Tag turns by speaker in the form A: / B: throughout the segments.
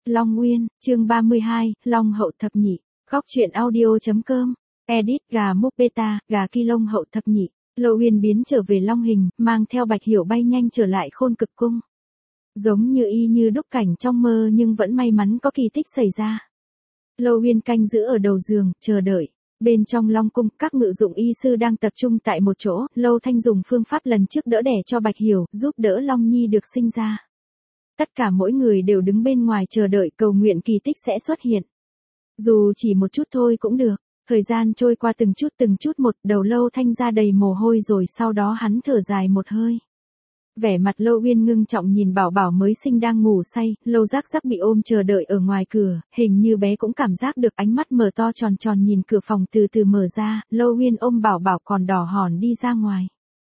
A: Long Nguyên, chương 32, Long hậu thập nhị. Góc truyện audio.com. Edit gà mốc beta, gà ki lông hậu thập nhị. Lâu Uyên biến trở về Long hình, mang theo Bạch Hiểu bay nhanh trở lại Khôn Cực cung. Giống như y như đúc cảnh trong mơ nhưng vẫn may mắn có kỳ tích xảy ra. Lâu Uyên canh giữ ở đầu giường, chờ đợi. Bên trong Long cung, các ngự dụng y sư đang tập trung tại một chỗ. Lâu Thanh dùng phương pháp lần trước đỡ đẻ cho Bạch Hiểu, giúp đỡ Long Nhi được sinh ra. Tất cả mỗi người đều đứng bên ngoài chờ đợi cầu nguyện kỳ tích sẽ xuất hiện. Dù chỉ một chút thôi cũng được. Thời gian trôi qua từng chút một, đầu Lâu Thanh ra đầy mồ hôi rồi sau đó hắn thở dài một hơi. Vẻ mặt Lâu Uyên ngưng trọng nhìn bảo bảo mới sinh đang ngủ say, Lâu Giác Giác bị ôm chờ đợi ở ngoài cửa, hình như bé cũng cảm giác được ánh mắt mở to tròn tròn nhìn cửa phòng từ từ mở ra, Lâu Uyên ôm bảo bảo còn đỏ hòn đi ra ngoài.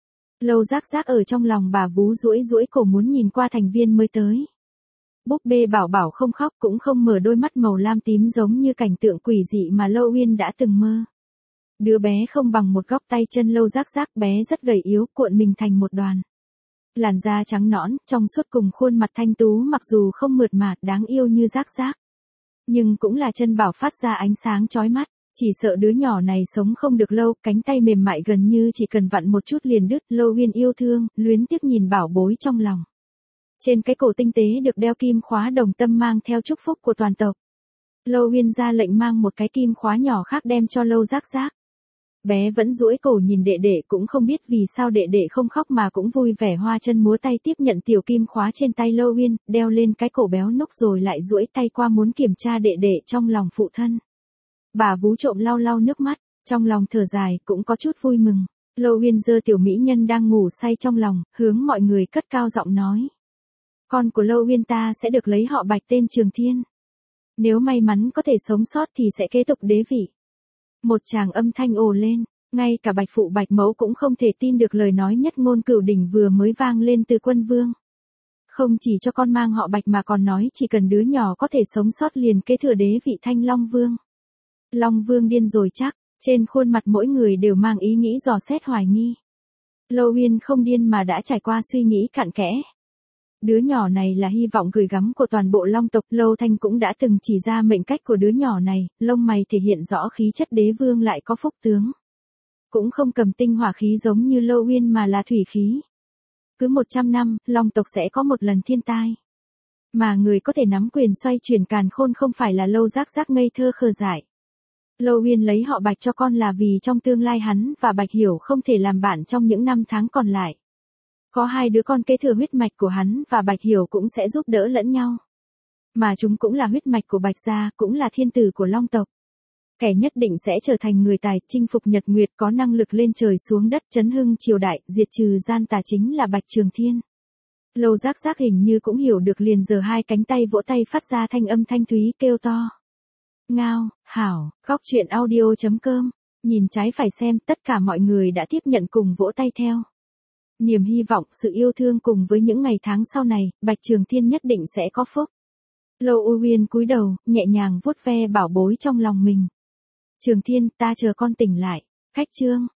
A: Lâu Giác Giác ở trong lòng bà vú duỗi cổ muốn nhìn qua thành viên mới tới. Búp bê bảo bảo không khóc cũng không mở đôi mắt màu lam tím giống như cảnh tượng quỷ dị mà Lâu Uyên đã từng mơ. Đứa bé không bằng một góc tay chân Lâu Giác Giác, bé rất gầy yếu, cuộn mình thành một đoàn. Làn da trắng nõn, trong suốt cùng khuôn mặt thanh tú mặc dù không mượt mà, đáng yêu như Giác Giác. Nhưng cũng là chân bảo phát ra ánh sáng chói mắt, chỉ sợ đứa nhỏ này sống không được lâu, cánh tay mềm mại gần như chỉ cần vặn một chút liền đứt. Lâu Uyên yêu thương, luyến tiếc nhìn bảo bối trong lòng. Trên cái cổ tinh tế được đeo kim khóa đồng tâm mang theo chúc phúc của toàn tộc. Lâu Uyên ra lệnh mang một cái kim khóa nhỏ khác đem cho Lâu Giác Giác. Bé vẫn duỗi cổ nhìn đệ đệ, cũng không biết vì sao đệ đệ không khóc mà cũng vui vẻ hoa chân múa tay tiếp nhận tiểu kim khóa trên tay Lâu Uyên, đeo lên cái cổ béo núc rồi lại duỗi tay qua muốn kiểm tra đệ đệ trong lòng phụ thân. Bà vú trộm lau lau nước mắt, trong lòng thở dài, cũng có chút vui mừng. Lâu Uyên giơ tiểu mỹ nhân đang ngủ say trong lòng, hướng mọi người cất cao giọng nói. Con của Lâu Uyên ta sẽ được lấy họ Bạch tên Trường Thiên. Nếu may mắn có thể sống sót thì sẽ kế tục đế vị. Một tràng âm thanh ồ lên, ngay cả Bạch phụ Bạch mẫu cũng không thể tin được lời nói nhất ngôn cửu đỉnh vừa mới vang lên từ Quân Vương. Không chỉ cho con mang họ Bạch mà còn nói chỉ cần đứa nhỏ có thể sống sót liền kế thừa đế vị Thanh Long Vương. Long Vương điên rồi chắc, trên khuôn mặt mỗi người đều mang ý nghĩ dò xét hoài nghi. Lâu Uyên không điên mà đã trải qua suy nghĩ cặn kẽ. Đứa nhỏ này là hy vọng gửi gắm của toàn bộ Long tộc. Lâu Thanh cũng đã từng chỉ ra mệnh cách của đứa nhỏ này, lông mày thể hiện rõ khí chất đế vương lại có phúc tướng. Cũng không cầm tinh hỏa khí giống như Lâu Uyên mà là thủy khí. Cứ 100 năm, Long tộc sẽ có một lần thiên tai. Mà người có thể nắm quyền xoay chuyển càn khôn không phải là Lâu Giác Giác ngây thơ khờ dại. Lâu Uyên lấy họ Bạch cho con là vì trong tương lai hắn và Bạch Hiểu không thể làm bạn trong những năm tháng còn lại. Có hai đứa con kế thừa huyết mạch của hắn và Bạch Hiểu cũng sẽ giúp đỡ lẫn nhau. Mà chúng cũng là huyết mạch của Bạch gia, cũng là thiên tử của Long tộc. Kẻ nhất định sẽ trở thành người tài, chinh phục nhật nguyệt, có năng lực lên trời xuống đất, chấn hưng triều đại, diệt trừ gian tà chính là Bạch Trường Thiên. Lâu Giác Giác hình như cũng hiểu được liền giơ hai cánh tay vỗ tay phát ra thanh âm thanh thúy kêu to. Ngao, hảo, góc truyện audio.com. Nhìn trái phải xem, tất cả mọi người đã tiếp nhận cùng vỗ tay theo. Niềm hy vọng, sự yêu thương cùng với những ngày tháng sau này, Bạch Trường Thiên nhất định sẽ có phúc. Lâu Uyên cúi đầu, nhẹ nhàng vuốt ve bảo bối trong lòng mình. Trường Thiên, ta chờ con tỉnh lại. Khách chương.